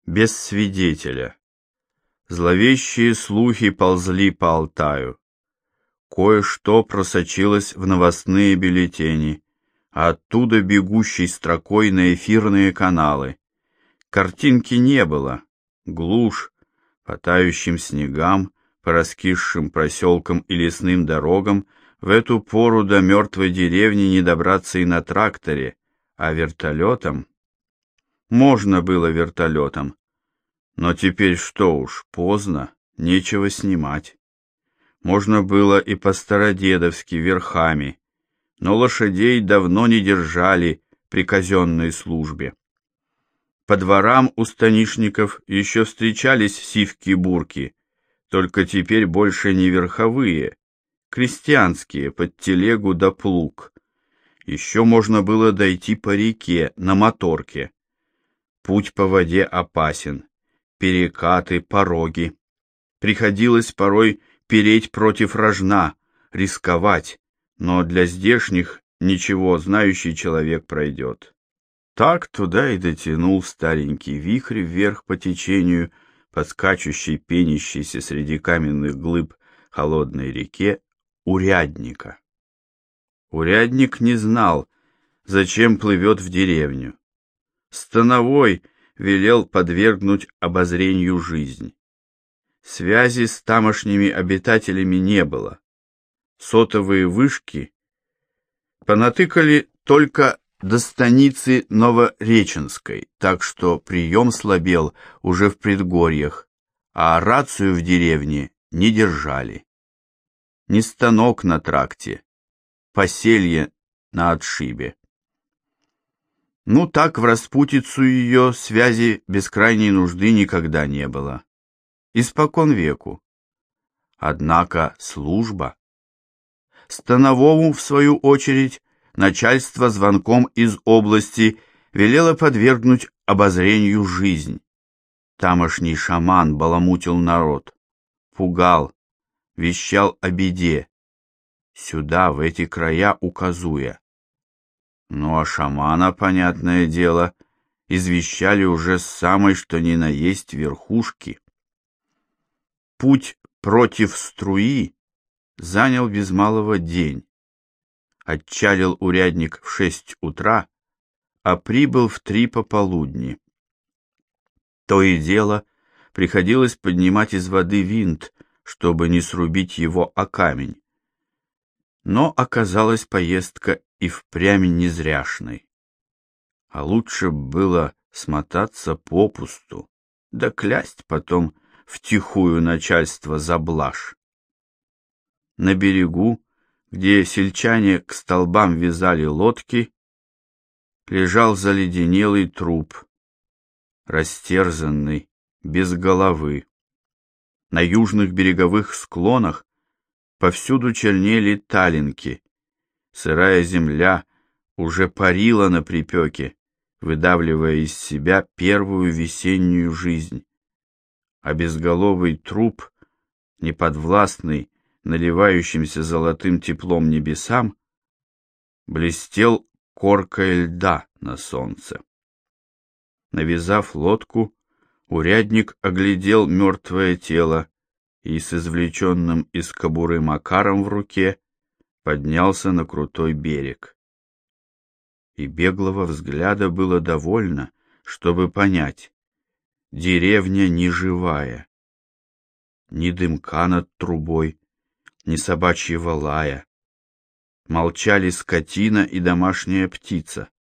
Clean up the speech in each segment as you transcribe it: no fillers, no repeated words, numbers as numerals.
без свидетеля. Зловещие слухи ползли по Алтаю. Кое-что просочилось в новостные бюллетени, а оттуда бегущей строкой на эфирные каналы. Картинки не было. Глушь, по тающим снегам, по раскисшим проселкам и лесным дорогам, в эту пору до мертвой деревни не добраться и на тракторе, а вертолетом? Можно было вертолетом, но теперь что уж, поздно, нечего снимать. Можно было и по-стародедовски верхами, но лошадей давно не держали при казенной службе. По дворам у станишников еще встречались сивки-бурки, только теперь больше не верховые, крестьянские, под телегу да плуг. Еще можно было дойти по реке на моторке. Путь по воде опасен, перекаты, пороги. Приходилось порой переть против рожна, рисковать, но для здешних ничего знающий человек пройдет. Так туда и дотянул старенький вихрь вверх по течению, по скачущей, пенящейся среди каменных глыб холодной реке, урядника. Урядник не знал, зачем плывет в деревню. Становой велел подвергнуть обозрению жизнь. Связи с тамошними обитателями не было. Сотовые вышки понатыкали только до станицы Новореченской, так что прием слабел уже в предгорьях, а рацию в деревне не держали. Ни станок на тракте, поселье на отшибе. Ну так в распутицу ее связи без крайней нужды никогда не было. Испокон веку. Однако служба. Становому, в свою очередь, начальство звонком из области велело подвергнуть обозрению жизнь. Тамошний шаман баламутил народ, пугал, вещал о беде. Сюда, в эти края указуя. Ну а шамана, понятное дело, извещали уже с самой что ни на есть верхушки. Путь против струи занял без малого день. Отчалил урядник в 6 утра, а прибыл в 3 пополудни. То и дело приходилось поднимать из воды винт, чтобы не срубить его о камень. Но оказалась поездка и впрямь незряшной. А лучше было смотаться попусту, да клясть потом втихую начальство за блажь. На берегу, где сельчане к столбам вязали лодки, лежал заледенелый труп, растерзанный, без головы. На южных береговых склонах повсюду чернели талинки. Сырая земля уже парила на припеке, выдавливая из себя первую весеннюю жизнь. А безголовый труп, неподвластный наливающимся золотым теплом небесам, блестел коркой льда на солнце. Навязав лодку, урядник оглядел мертвое тело и с извлеченным из кобуры Макаром в руке поднялся на крутой берег. И беглого взгляда было довольно, чтобы понять: деревня не живая. Ни дымка над трубой, ни собачьего лая. Молчали скотина и домашняя птица.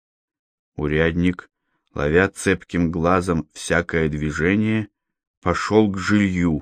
Урядник, ловя цепким глазом всякое движение, пошел к жилью.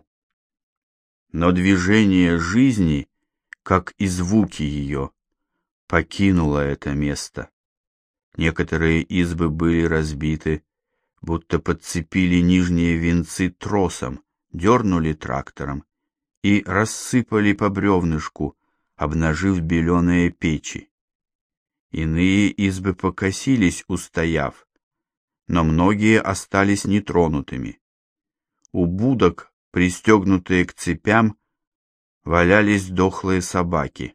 Но движение жизни, как и звуки ее, покинуло это место. Некоторые избы были разбиты, будто подцепили нижние венцы тросом, дернули трактором и рассыпали по бревнышку, обнажив беленые печи. Иные избы покосились, устояв, но многие остались нетронутыми. У будок, пристегнутые к цепям, валялись дохлые собаки.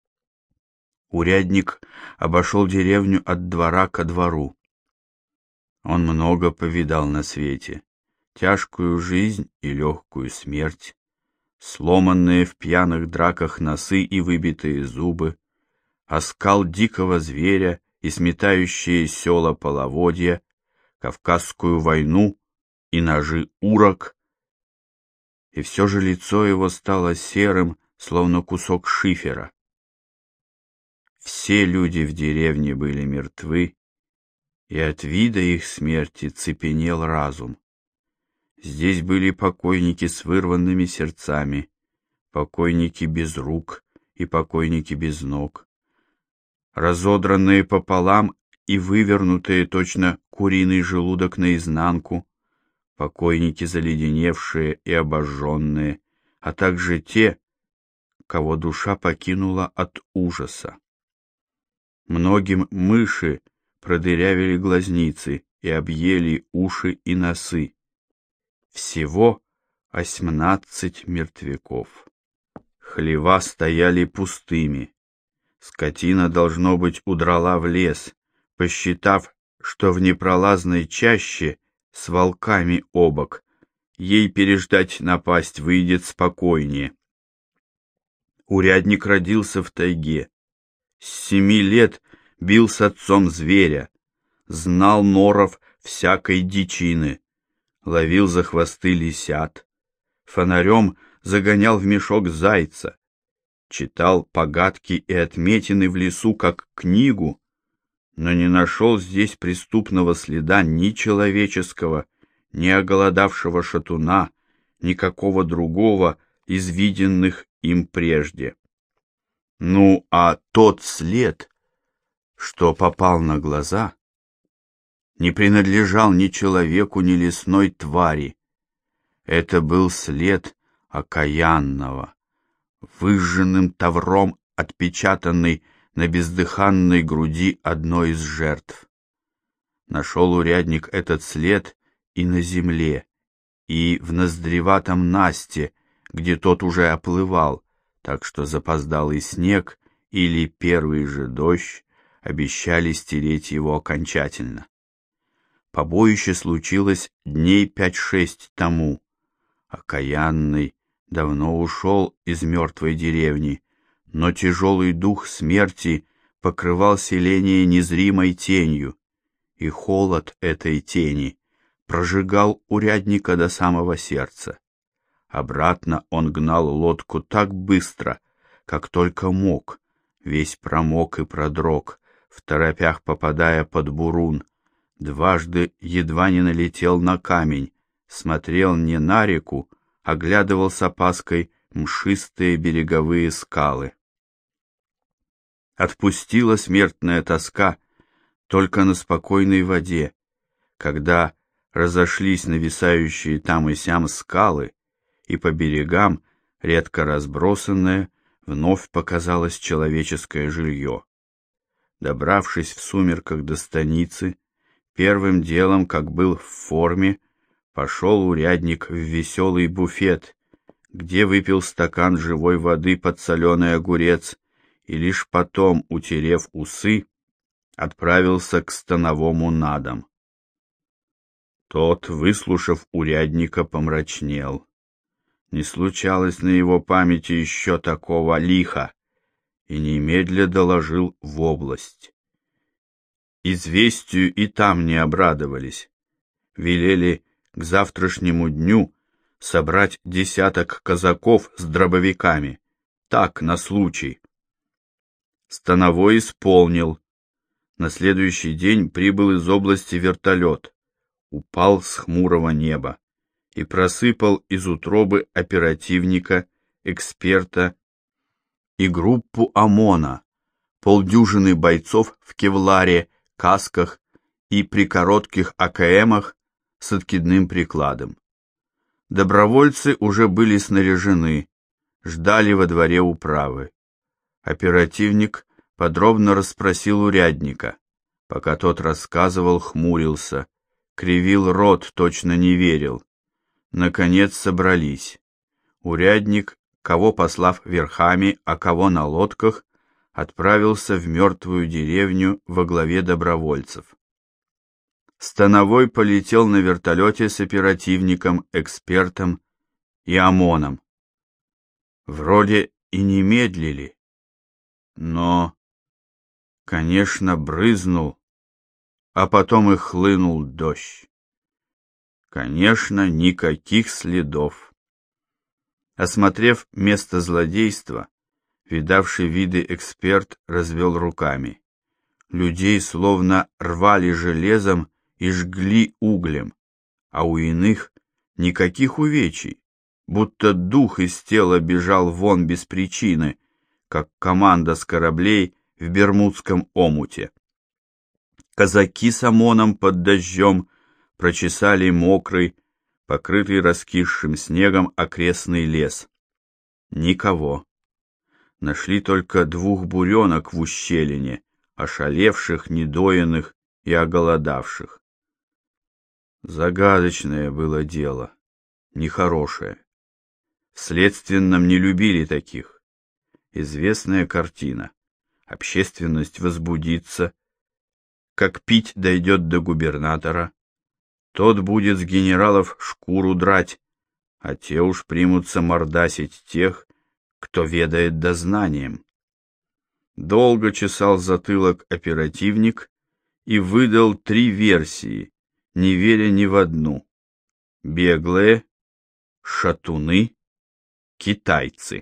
Урядник обошел деревню от двора ко двору. Он много повидал на свете, тяжкую жизнь и легкую смерть, сломанные в пьяных драках носы и выбитые зубы, оскал дикого зверя и сметающие села половодья, Кавказскую войну и ножи урок, и все же лицо его стало серым, словно кусок шифера. Все люди в деревне были мертвы, и от вида их смерти цепенел разум. Здесь были покойники с вырванными сердцами, покойники без рук и покойники без ног, разодранные пополам и вывернутые точно куриный желудок наизнанку, покойники заледеневшие и обожженные, а также те, кого душа покинула от ужаса. Многим мыши продырявили глазницы и объели уши и носы. Всего 18 мертвяков. Хлева стояли пустыми. Скотина, должно быть, удрала в лес, посчитав, что в непролазной чаще с волками обок ей переждать напасть выйдет спокойнее. Урядник родился в тайге. С 7 лет бил с отцом зверя, знал норов всякой дичины, ловил за хвосты лисят, фонарем загонял в мешок зайца, читал погадки и отметины в лесу как книгу, но не нашел здесь преступного следа ни человеческого, ни оголодавшего шатуна, никакого другого из виденных им прежде. Ну, а тот след, что попал на глаза, не принадлежал ни человеку, ни лесной твари. Это был след окаянного, выжженным тавром отпечатанный на бездыханной груди одной из жертв. Нашел урядник этот след и на земле, и в ноздреватом насте, где тот уже оплывал, так что запоздалый снег или первый же дождь обещали стереть его окончательно. Побоище случилось дней 5-6 тому. Окаянный давно ушел из мертвой деревни, но тяжелый дух смерти покрывал селение незримой тенью, и холод этой тени прожигал урядника до самого сердца. Обратно он гнал лодку так быстро, как только мог, весь промок и продрог, второпях попадая под бурун, дважды едва не налетел на камень, смотрел не на реку, оглядывал с опаской мшистые береговые скалы. Отпустила смертная тоска только на спокойной воде, когда разошлись нависающие там и сям скалы, и по берегам, редко разбросанное, вновь показалось человеческое жилье. Добравшись в сумерках до станицы, первым делом, как был в форме, пошел урядник в веселый буфет, где выпил стакан живой воды под соленый огурец и лишь потом, утерев усы, отправился к становому на дом. Тот, выслушав урядника, помрачнел. Не случалось на его памяти еще такого лиха, и немедля доложил в область. Известию и там не обрадовались. Велели к завтрашнему дню собрать 10 казаков с дробовиками, так, на случай. Становой исполнил. На следующий день прибыл из области вертолет, упал с хмурого неба и просыпал из утробы оперативника, эксперта и группу ОМОНа, полдюжины бойцов в кевларе, касках и при коротких АКМах с откидным прикладом. Добровольцы уже были снаряжены, ждали во дворе управы. Оперативник подробно расспросил урядника. Пока тот рассказывал, хмурился, кривил рот, точно не верил. Наконец собрались. Урядник, кого послав верхами, а кого на лодках, отправился в мертвую деревню во главе добровольцев. Становой полетел на вертолете с оперативником, экспертом и ОМОНом. Вроде и не медлили, но, конечно, брызнул, а потом и хлынул дождь. Конечно, никаких следов. Осмотрев место злодейства, видавший виды эксперт развел руками. Людей словно рвали железом и жгли углем, а у иных никаких увечий, будто дух из тела бежал вон без причины, как команда с кораблей в Бермудском омуте. Казаки с ОМОНом под дождем прочесали мокрый, покрытый раскисшим снегом окрестный лес. Никого. Нашли только 2 буренок в ущелине, ошалевших, недоенных и оголодавших. Загадочное было дело, нехорошее. В следственном не любили таких. Известная картина. Общественность возбудится. Как пить дойдет до губернатора, тот будет с генералов шкуру драть, а те уж примутся мордасить тех, кто ведает дознанием. Долго чесал затылок оперативник и выдал 3 версии, не веря ни в одну. Беглые, шатуны, китайцы.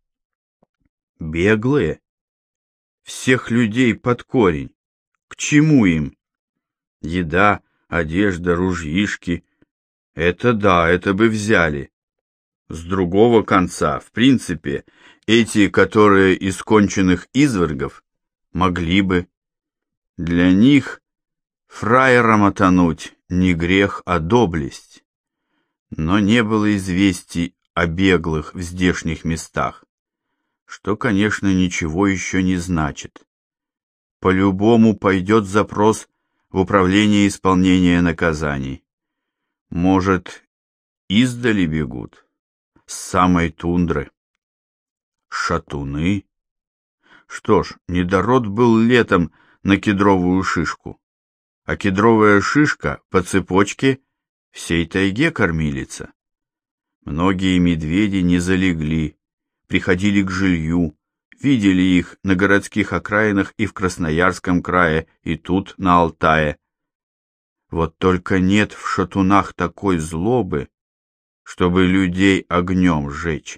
Беглые? Всех людей под корень. К чему им? Еда, одежда, ружьишки. Это да, это бы взяли. С другого конца, в принципе, эти, которые из конченых извергов, могли бы. Для них фраером отонуть не грех, а доблесть. Но не было известий о беглых в здешних местах, что, конечно, ничего еще не значит. По-любому пойдет запрос в управление исполнения наказаний. Может, издали бегут, с самой тундры. Шатуны? Что ж, недород был летом на кедровую шишку, а кедровая шишка по цепочке всей тайге кормилица. Многие медведи не залегли, приходили к жилью, видели их на городских окраинах и в Красноярском крае, и тут, на Алтае. Вот только нет в шатунах такой злобы, чтобы людей огнем сжечь.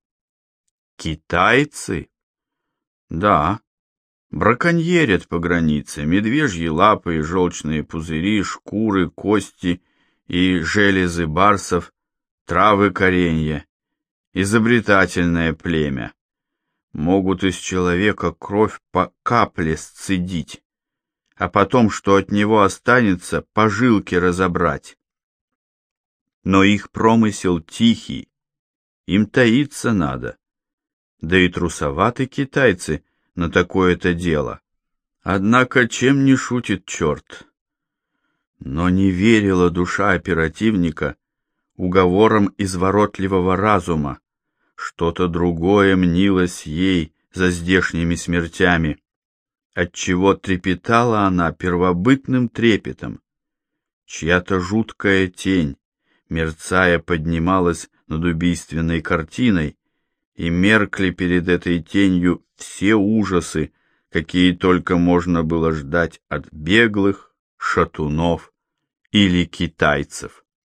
Китайцы? Да, браконьерят по границе, медвежьи лапы и желчные пузыри, шкуры, кости и железы барсов, травы коренья. Изобретательное племя. Могут из человека кровь по капле сцедить, а потом, что от него останется, по жилке разобрать. Но их промысел тихий, им таиться надо. Да и трусоваты китайцы на такое-то дело. Однако чем не шутит черт? Но не верила душа оперативника уговорам изворотливого разума. Что-то другое мнилось ей за здешними смертями, отчего трепетала она первобытным трепетом. Чья-то жуткая тень, мерцая, поднималась над убийственной картиной, и меркли перед этой тенью все ужасы, какие только можно было ждать от беглых, шатунов или китайцев.